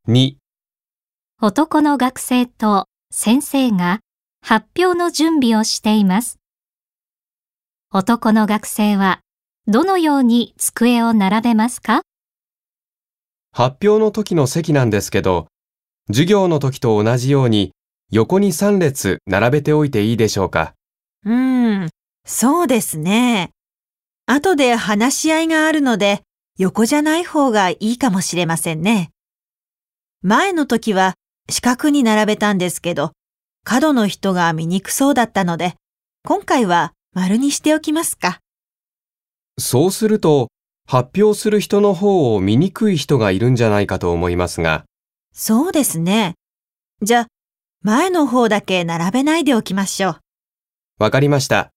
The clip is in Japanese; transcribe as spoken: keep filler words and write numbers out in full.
に、 男の学生と先生が発表の準備をしています。男の学生はどのように机を並べますか？ 発表の時の席なんですけど、授業の時と同じように横にさん列並べておいていいでしょうか。 うーん、そうですね。後で話し合いがあるので、横じゃない方がいいかもしれませんね。前の時は四角に並べたんですけど、角の人が見にくそうだったので、今回は丸にしておきますか。 そうすると、発表する人の方を見にくい人がいるんじゃないかと思いますが。 そうですね。じゃあ、前の方だけ並べないでおきましょう。 わかりました。